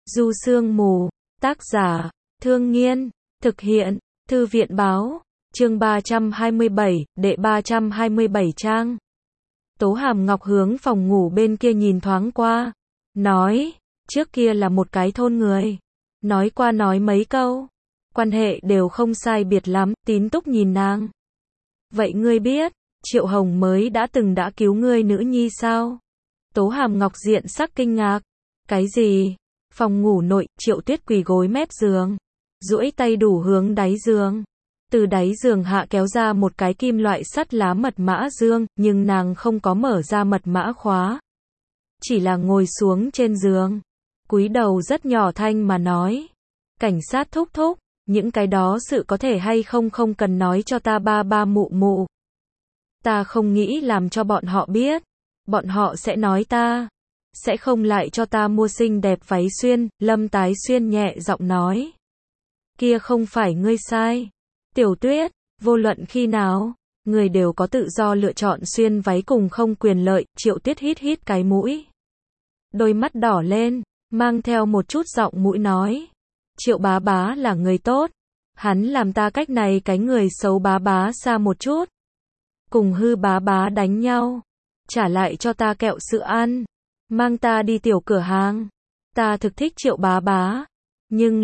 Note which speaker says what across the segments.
Speaker 1: Du Sương Mù, tác giả, Thương Nghiên, thực hiện, Thư viện báo, chương 327, đệ 327 trang. Tố Hàm Ngọc hướng phòng ngủ bên kia nhìn thoáng qua, nói, trước kia là một cái thôn người. Nói qua nói mấy câu, quan hệ đều không sai biệt lắm, Tín Túc nhìn nàng. Vậy ngươi biết, Triệu Hồng mới đã cứu ngươi nữ nhi sao? Tố Hàm Ngọc diện sắc kinh ngạc. Cái gì? Phòng ngủ nội, Triệu Tuyết quỳ gối mép giường, duỗi tay đủ hướng đáy giường. Từ đáy giường hạ kéo ra một cái kim loại sắt lá mật mã dương, nhưng nàng không có mở ra mật mã khóa. Chỉ là ngồi xuống trên giường, cúi đầu rất nhỏ thanh mà nói. Cảnh sát thúc thúc, những cái đó sự có thể hay không không cần nói cho ta ba ba mụ mụ. Ta không nghĩ làm cho bọn họ biết. Bọn họ sẽ nói ta sẽ không lại cho ta mua xinh đẹp váy xuyên, Lâm Tái Xuyên nhẹ giọng nói. Kia không phải ngươi sai. Tiểu Tuyết, vô luận khi nào, người đều có tự do lựa chọn xuyên váy cùng không quyền lợi, Triệu Tuyết hít hít cái mũi. Đôi mắt đỏ lên, mang theo một chút giọng mũi nói. Triệu bá bá là người tốt. Hắn làm ta cách này cái người xấu bá bá xa một chút. Cùng hư bá bá đánh nhau. Trả lại cho ta kẹo sữa ăn. Mang ta đi tiểu cửa hàng. Ta thực thích Triệu bá bá. Nhưng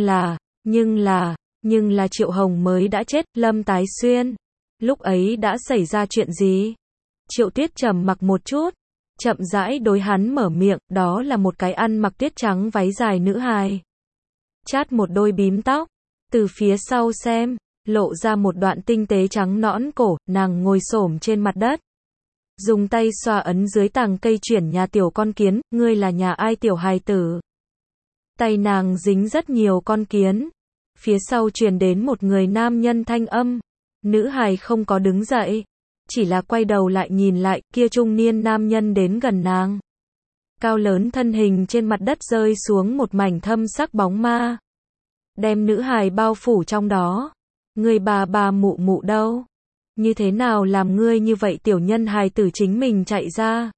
Speaker 1: là Triệu Hồng mới đã chết, Lâm Tái Xuyên. Lúc ấy đã xảy ra chuyện gì? Triệu Tuyết trầm mặc một chút. Chậm rãi đối hắn mở miệng, đó là một cái ăn mặc tuyết trắng váy dài nữ hài. Chát một đôi bím tóc. Từ phía sau xem, lộ ra một đoạn tinh tế trắng nõn cổ, nàng ngồi xổm trên mặt đất. Dùng tay xoa ấn dưới tàng cây chuyển nhà tiểu con kiến, ngươi là nhà ai tiểu hài tử? Tay nàng dính rất nhiều con kiến. Phía sau truyền đến một người nam nhân thanh âm. Nữ hài không có đứng dậy, chỉ là quay đầu lại nhìn lại, kia trung niên nam nhân đến gần nàng. Cao lớn thân hình trên mặt đất rơi xuống một mảnh thâm sắc bóng ma. Đem nữ hài bao phủ trong đó. Người bà bà mụ mụ đâu? Như thế nào làm ngươi như vậy tiểu nhân hài tử chính mình chạy ra?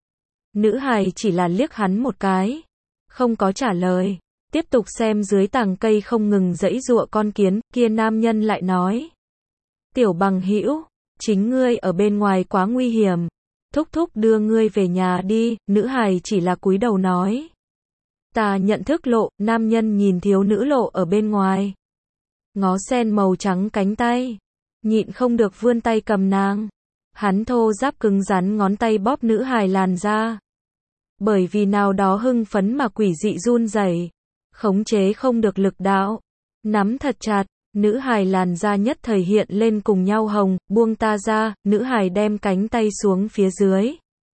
Speaker 1: Nữ hài chỉ là liếc hắn một cái. Không có trả lời. Tiếp tục xem dưới tàng cây không ngừng giãy giụa con kiến, kia nam nhân lại nói. Tiểu bằng hữu, chính ngươi ở bên ngoài quá nguy hiểm. Thúc thúc đưa ngươi về nhà đi, nữ hài chỉ là cúi đầu nói. Ta nhận thức lộ, nam nhân nhìn thiếu nữ lộ ở bên ngoài. Ngó sen màu trắng cánh tay. Nhịn không được vươn tay cầm nàng. Hắn thô ráp cứng rắn ngón tay bóp nữ hài làn da. Bởi vì nào đó hưng phấn mà quỷ dị run rẩy, khống chế không được lực đạo. Nắm thật chặt, nữ hài làn da nhất thời hiện lên cùng nhau hồng, buông ta ra, nữ hài đem cánh tay xuống phía dưới.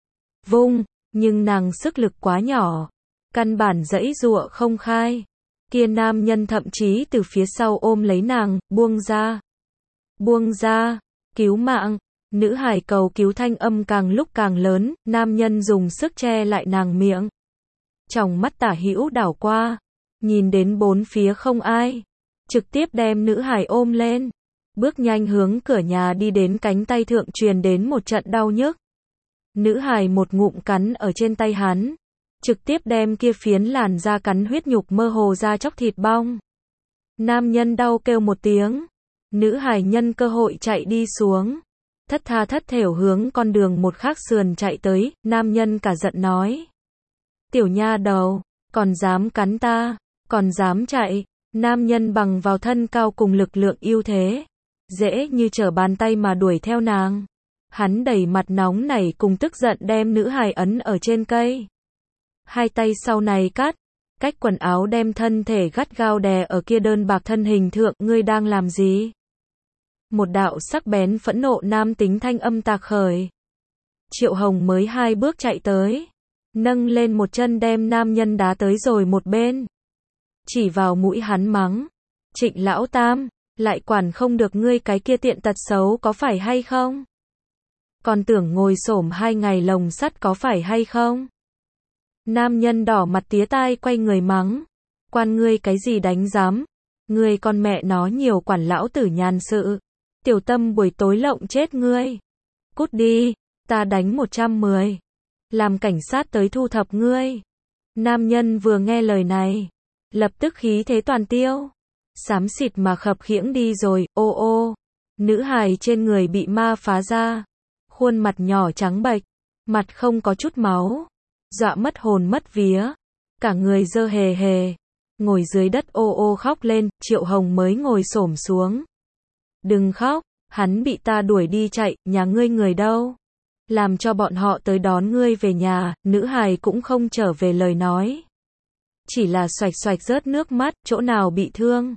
Speaker 1: Vung, nhưng nàng sức lực quá nhỏ. Căn bản giãy giụa không khai. Kia nam nhân thậm chí từ phía sau ôm lấy nàng, buông ra. Buông ra, cứu mạng. Nữ hài cầu cứu thanh âm càng lúc càng lớn, nam nhân dùng sức che lại nàng miệng. Tròng mắt tả hữu đảo qua, nhìn đến bốn phía không ai, trực tiếp đem nữ hài ôm lên. Bước nhanh hướng cửa nhà đi đến cánh tay thượng truyền đến một trận đau nhức. Nữ hài một ngụm cắn ở trên tay hắn. Trực tiếp đem kia phiến làn da cắn huyết nhục mơ hồ ra chóc thịt bong. Nam nhân đau kêu một tiếng. Nữ hài nhân cơ hội chạy đi xuống. Thất tha thất thểu hướng con đường một khác sườn chạy tới. Nam nhân cả giận nói. Tiểu nha đầu, còn dám cắn ta, còn dám chạy. Nam nhân bằng vào thân cao cùng lực lượng ưu thế. Dễ như trở bàn tay mà đuổi theo nàng. Hắn đẩy mặt nóng nảy cùng tức giận đem nữ hài ấn ở trên cây. Hai tay sau này cắt, cách quần áo đem thân thể gắt gao đè ở kia đơn bạc thân hình thượng, ngươi đang làm gì? Một đạo sắc bén phẫn nộ nam tính thanh âm tạc khởi. Triệu Hồng mới hai bước chạy tới, nâng lên một chân đem nam nhân đá tới rồi một bên. Chỉ vào mũi hắn mắng, Trịnh lão tam, lại quản không được ngươi cái kia tiện tật xấu có phải hay không? Còn tưởng ngồi xổm 2 ngày lồng sắt có phải hay không? Nam nhân đỏ mặt tía tai quay người mắng. Quan ngươi cái gì đánh giám? Ngươi con mẹ nó nhiều quản lão tử nhàn sự. Tiểu Tâm buổi tối lộng chết ngươi. Cút đi, ta đánh 110. Làm cảnh sát tới thu thập ngươi. Nam nhân vừa nghe lời này, lập tức khí thế toàn tiêu. Xám xịt mà khập khiễng đi rồi, ô ô. Nữ hài trên người bị ma phá ra. Khuôn mặt nhỏ trắng bệch, mặt không có chút máu. Dọa mất hồn mất vía. Cả người dơ hề hề. Ngồi dưới đất ô ô khóc lên, Triệu Hồng mới ngồi xổm xuống. Đừng khóc, hắn bị ta đuổi đi chạy, nhà ngươi người đâu? Làm cho bọn họ tới đón ngươi về nhà, nữ hài cũng không trở về lời nói. Chỉ là xoạch xoạch rớt nước mắt, chỗ nào bị thương?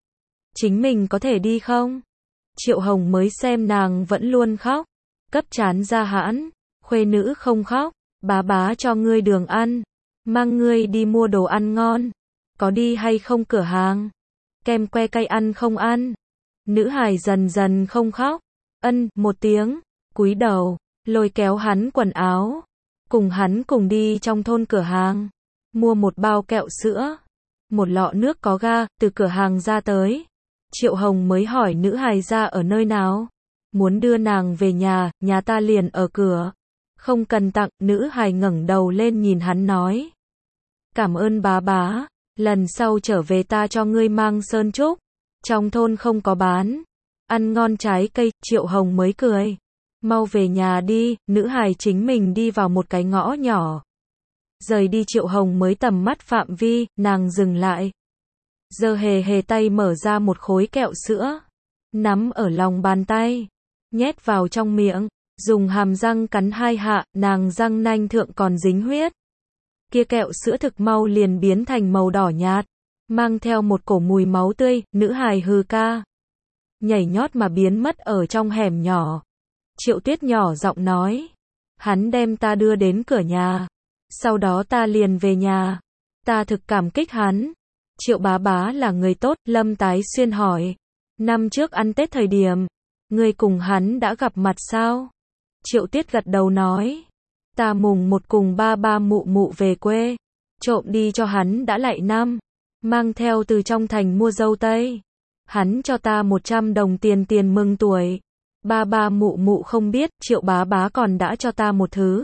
Speaker 1: Chính mình có thể đi không? Triệu Hồng mới xem nàng vẫn luôn khóc. Cấp chán ra hãn, khuê nữ không khóc, bá cho ngươi đường ăn. Mang ngươi đi mua đồ ăn ngon. Có đi hay không cửa hàng? Kem que cay ăn không ăn? Nữ hài dần dần không khóc. Ân, một tiếng, cúi đầu, lôi kéo hắn quần áo. Cùng hắn cùng đi trong thôn cửa hàng. Mua một bao kẹo sữa. Một lọ nước có ga, từ cửa hàng ra tới. Triệu Hồng mới hỏi nữ hài ra ở nơi nào. Muốn đưa nàng về nhà ta liền ở cửa. Không cần tặng, nữ hài ngẩng đầu lên nhìn hắn nói. Cảm ơn bá, lần sau trở về ta cho ngươi mang sơn trúc. Trong thôn không có bán. Ăn ngon trái cây, Triệu Hồng mới cười. Mau về nhà đi, nữ hài chính mình đi vào một cái ngõ nhỏ. Rời đi Triệu Hồng mới tầm mắt phạm vi, nàng dừng lại. Giờ hề hề tay mở ra một khối kẹo sữa. Nắm ở lòng bàn tay. Nhét vào trong miệng. Dùng hàm răng cắn hai hạ, nàng răng nanh thượng còn dính huyết. Kia kẹo sữa thực mau liền biến thành màu đỏ nhạt. Mang theo một cổ mùi máu tươi, nữ hài hừ ca. Nhảy nhót mà biến mất ở trong hẻm nhỏ. Triệu Tuyết nhỏ giọng nói. Hắn đem ta đưa đến cửa nhà. Sau đó ta liền về nhà. Ta thực cảm kích hắn. Triệu bá là người tốt, Lâm Tái Xuyên hỏi. Năm trước ăn Tết thời điểm, ngươi cùng hắn đã gặp mặt sao? Triệu Tuyết gật đầu nói. Ta mùng 1 cùng ba mụ về quê. Trộm đi cho hắn đã lại năm. Mang theo từ trong thành mua dâu tây. Hắn cho ta 100 đồng tiền mừng tuổi. Ba mụ không biết, Triệu bá còn đã cho ta một thứ.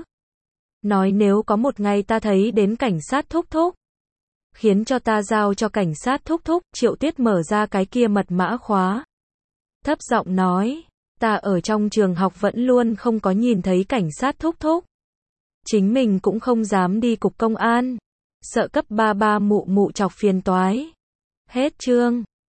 Speaker 1: Nói nếu có một ngày ta thấy đến cảnh sát thúc thúc. Khiến cho ta giao cho cảnh sát thúc thúc, Triệu Tuyết mở ra cái kia mật mã khóa. Thấp giọng nói, ta ở trong trường học vẫn luôn không có nhìn thấy cảnh sát thúc thúc. Chính mình cũng không dám đi cục công an. Sợ cấp ba mụ chọc phiền toái. Hết chương.